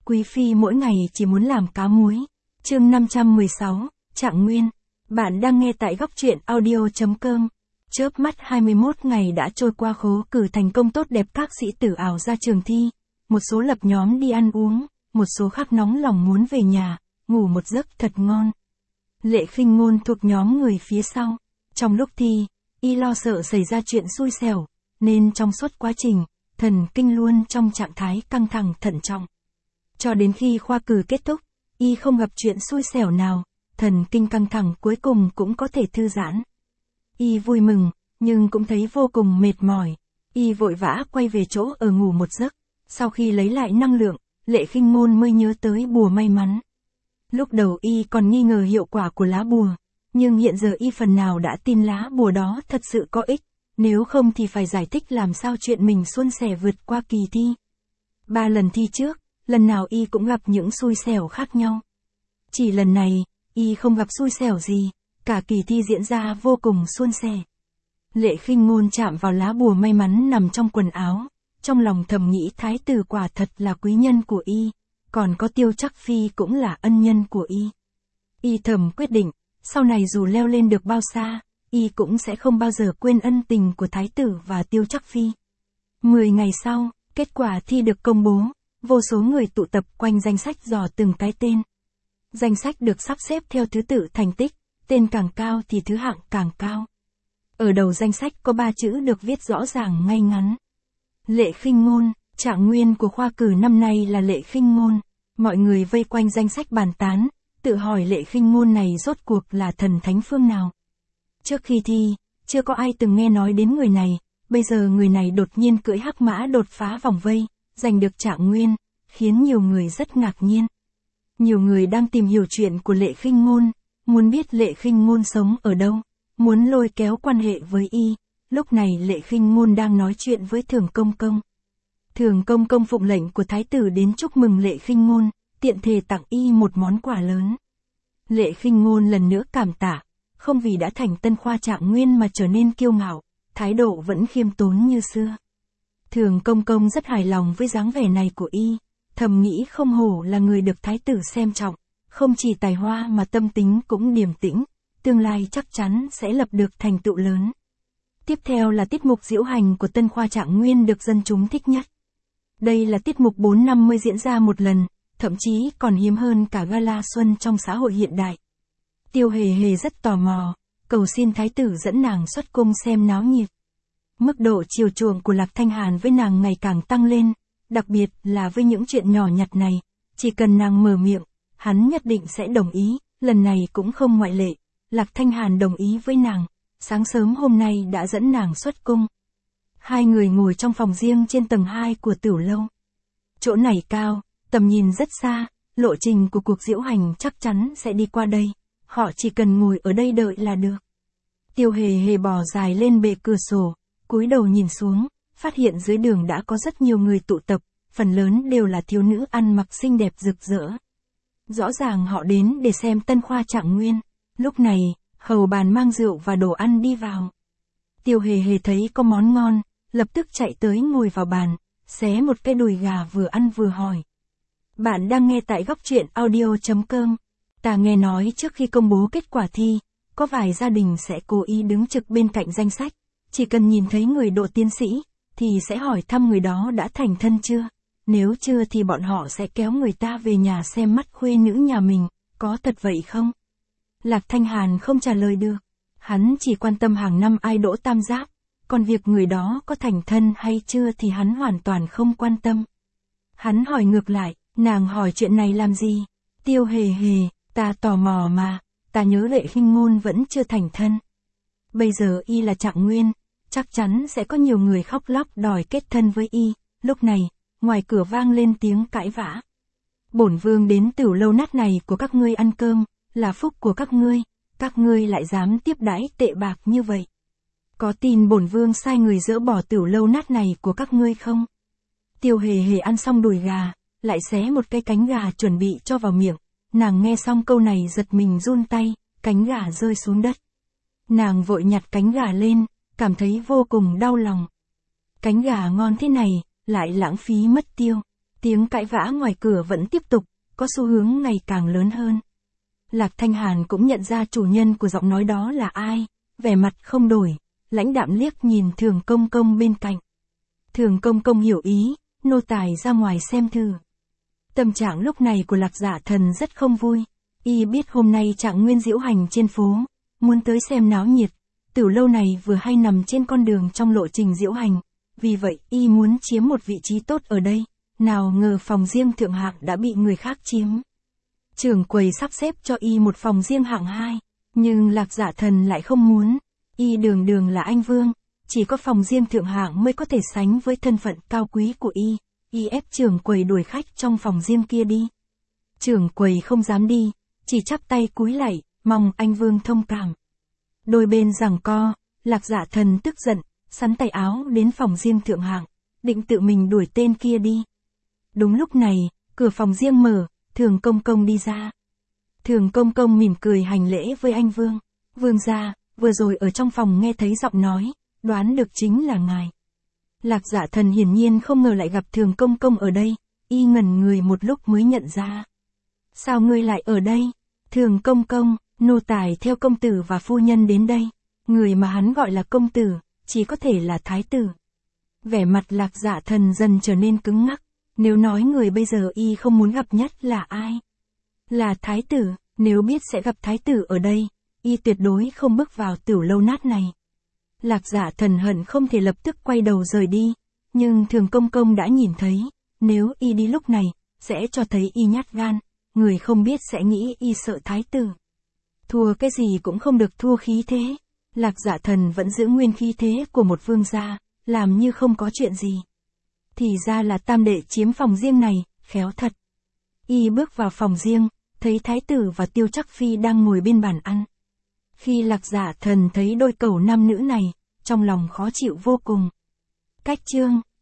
Quý phi mỗi ngày chỉ muốn làm cá muối. Chương 516, Trạng Nguyên. Bạn đang nghe tại góc truyện audio.com. Chớp mắt 21 ngày đã trôi qua, khố cử thành công tốt đẹp, các sĩ tử ảo ra trường thi, một số lập nhóm đi ăn uống, một số khác nóng lòng muốn về nhà, ngủ một giấc thật ngon. Lệ Khinh Ngôn thuộc nhóm người phía sau. Trong lúc thi, y lo sợ xảy ra chuyện xui xẻo, nên trong suốt quá trình, thần kinh luôn trong trạng thái căng thẳng thận trọng. Cho đến khi khoa cử kết thúc, y không gặp chuyện xui xẻo nào, thần kinh căng thẳng cuối cùng cũng có thể thư giãn. Y vui mừng, nhưng cũng thấy vô cùng mệt mỏi. Y vội vã quay về chỗ ở ngủ một giấc. Sau khi lấy lại năng lượng, Lệ Khinh Ngôn mới nhớ tới bùa may mắn. Lúc đầu y còn nghi ngờ hiệu quả của lá bùa, nhưng hiện giờ y phần nào đã tin lá bùa đó thật sự có ích, nếu không thì phải giải thích làm sao chuyện mình suôn sẻ vượt qua kỳ thi. 3 lần thi trước, lần nào y cũng gặp những xui xẻo khác nhau. Chỉ lần này, y không gặp xui xẻo gì, cả kỳ thi diễn ra vô cùng suôn sẻ. Lệ Khinh Ngôn chạm vào lá bùa may mắn nằm trong quần áo, trong lòng thầm nghĩ thái tử quả thật là quý nhân của y, còn có Tiêu Trắc Phi cũng là ân nhân của y. Y thầm quyết định, sau này dù leo lên được bao xa, y cũng sẽ không bao giờ quên ân tình của thái tử và Tiêu Trắc Phi. 10 ngày sau, kết quả thi được công bố, vô số người tụ tập quanh danh sách dò từng cái tên. Danh sách được sắp xếp theo thứ tự thành tích, tên càng cao thì thứ hạng càng cao. Ở đầu danh sách có 3 chữ được viết rõ ràng ngay ngắn. Lệ Khinh Ngôn. Trạng nguyên của khoa cử năm nay là Lệ Khinh Ngôn. Mọi người vây quanh danh sách bàn tán, tự hỏi Lệ Khinh Ngôn này rốt cuộc là thần thánh phương nào. Trước khi thi, chưa có ai từng nghe nói đến người này, bây giờ người này đột nhiên cưỡi hắc mã đột phá vòng vây, giành được trạng nguyên, khiến nhiều người rất ngạc nhiên. Nhiều người đang tìm hiểu chuyện của Lệ Khinh Ngôn, muốn biết Lệ Khinh Ngôn sống ở đâu, muốn lôi kéo quan hệ với y. Lúc này Lệ Khinh Ngôn đang nói chuyện với Thường Công Công. Thường Công Công phụng lệnh của thái tử đến chúc mừng Lệ Khinh Ngôn, tiện thể tặng y một món quà lớn. Lệ Khinh Ngôn lần nữa cảm tạ, không vì đã thành tân khoa trạng nguyên mà trở nên kiêu ngạo, thái độ vẫn khiêm tốn như xưa. Thường Công Công rất hài lòng với dáng vẻ này của y, thầm nghĩ không hổ là người được thái tử xem trọng, không chỉ tài hoa mà tâm tính cũng điềm tĩnh, tương lai chắc chắn sẽ lập được thành tựu lớn. Tiếp theo là tiết mục diễu hành của tân khoa trạng nguyên được dân chúng thích nhất. Đây là tiết mục 4 năm mới diễn ra một lần, thậm chí còn hiếm hơn cả gala xuân trong xã hội hiện đại. Tiêu Hề Hề rất tò mò, cầu xin thái tử dẫn nàng xuất cung xem náo nhiệt. Mức độ chiều chuộng của Lạc Thanh Hàn với nàng ngày càng tăng lên, đặc biệt là với những chuyện nhỏ nhặt này, chỉ cần nàng mở miệng, hắn nhất định sẽ đồng ý, lần này cũng không ngoại lệ. Lạc Thanh Hàn đồng ý với nàng, sáng sớm hôm nay đã dẫn nàng xuất cung. Hai người ngồi trong phòng riêng trên tầng 2 của Tửu Lâu. Chỗ này cao, tầm nhìn rất xa, lộ trình của cuộc diễu hành chắc chắn sẽ đi qua đây, họ chỉ cần ngồi ở đây đợi là được. Tiêu Hề Hề bò dài lên bệ cửa sổ, cúi đầu nhìn xuống, phát hiện dưới đường đã có rất nhiều người tụ tập, phần lớn đều là thiếu nữ ăn mặc xinh đẹp rực rỡ. Rõ ràng họ đến để xem tân khoa trạng nguyên. Lúc này, hầu bàn mang rượu và đồ ăn đi vào. Tiêu Hề Hề thấy có món ngon, lập tức chạy tới ngồi vào bàn, xé một cái đùi gà vừa ăn vừa hỏi. Bạn đang nghe tại góc truyện audio.com. Ta nghe nói trước khi công bố kết quả thi, có vài gia đình sẽ cố ý đứng trực bên cạnh danh sách, chỉ cần nhìn thấy người độ tiến sĩ, thì sẽ hỏi thăm người đó đã thành thân chưa. Nếu chưa thì bọn họ sẽ kéo người ta về nhà xem mắt khuê nữ nhà mình, có thật vậy không? Lạc Thanh Hàn không trả lời được, hắn chỉ quan tâm hàng năm ai đỗ tam giáp, còn việc người đó có thành thân hay chưa thì hắn hoàn toàn không quan tâm. Hắn hỏi ngược lại, nàng hỏi chuyện này làm gì? Tiêu Hề Hề, ta tò mò mà, ta nhớ Lệ Khinh Ngôn vẫn chưa thành thân. Bây giờ y là trạng nguyên, chắc chắn sẽ có nhiều người khóc lóc đòi kết thân với y. Lúc này, ngoài cửa vang lên tiếng cãi vã. Bổn vương đến Tửu Lâu nát này của các ngươi ăn cơm, là phúc của các ngươi lại dám tiếp đãi tệ bạc như vậy. Có tin bổn vương sai người dỡ bỏ Tửu Lâu nát này của các ngươi không? Tiêu Hề Hề ăn xong đùi gà, lại xé một cái cánh gà chuẩn bị cho vào miệng. Nàng nghe xong câu này giật mình run tay, cánh gà rơi xuống đất. Nàng vội nhặt cánh gà lên, cảm thấy vô cùng đau lòng. Cánh gà ngon thế này, lại lãng phí mất tiêu. Tiếng cãi vã ngoài cửa vẫn tiếp tục, có xu hướng ngày càng lớn hơn. Lạc Thanh Hàn cũng nhận ra chủ nhân của giọng nói đó là ai, vẻ mặt không đổi, lãnh đạm liếc nhìn Thường Công Công bên cạnh. Thường Công Công hiểu ý, nô tài ra ngoài xem thử. Tâm trạng lúc này của Lạc Dạ Thần rất không vui, y biết hôm nay Trạng Nguyên diễu hành trên phố, muốn tới xem náo nhiệt, Tử lâu này vừa hay nằm trên con đường trong lộ trình diễu hành, vì vậy y muốn chiếm một vị trí tốt ở đây, nào ngờ phòng riêng thượng hạng đã bị người khác chiếm. Trưởng quầy sắp xếp cho y một phòng riêng hạng 2, nhưng Lạc Dạ Thần lại không muốn, y đường đường là anh vương, chỉ có phòng riêng thượng hạng mới có thể sánh với thân phận cao quý của y ép trưởng quầy đuổi khách trong phòng riêng kia đi. Trưởng quầy không dám đi, chỉ chắp tay cúi lạy, mong anh vương thông cảm. Đôi bên giằng co, Lạc Dạ Thần tức giận, sắn tay áo đến phòng riêng thượng hạng, định tự mình đuổi tên kia đi. Đúng lúc này, cửa phòng riêng mở, Thường Công Công đi ra. Thường Công Công mỉm cười hành lễ với anh vương. Vương gia, vừa rồi ở trong phòng nghe thấy giọng nói, đoán được chính là ngài. Lạc Dạ Thần hiển nhiên không ngờ lại gặp Thường Công Công ở đây, y ngẩn người một lúc mới nhận ra. Sao ngươi lại ở đây? Thường Công Công, nô tài theo công tử và phu nhân đến đây. Người mà hắn gọi là công tử, chỉ có thể là thái tử. Vẻ mặt Lạc Dạ Thần dần trở nên cứng ngắc. Nếu nói người bây giờ y không muốn gặp nhất là ai? Là thái tử, nếu biết sẽ gặp thái tử ở đây, y tuyệt đối không bước vào Tử lâu nát này. Lạc Dạ Thần hận không thể lập tức quay đầu rời đi, nhưng Thường Công Công đã nhìn thấy, nếu y đi lúc này, sẽ cho thấy y nhát gan, người không biết sẽ nghĩ y sợ thái tử. Thua cái gì cũng không được thua khí thế, Lạc Dạ Thần vẫn giữ nguyên khí thế của một vương gia, làm như không có chuyện gì. Thì ra là tam đệ chiếm phòng riêng này, khéo thật. Y bước vào phòng riêng, thấy thái tử và Tiêu Trắc Phi đang ngồi bên bàn ăn. Khi Lạc Dạ Thần thấy đôi cẩu nam nữ này, trong lòng khó chịu vô cùng. Cách chương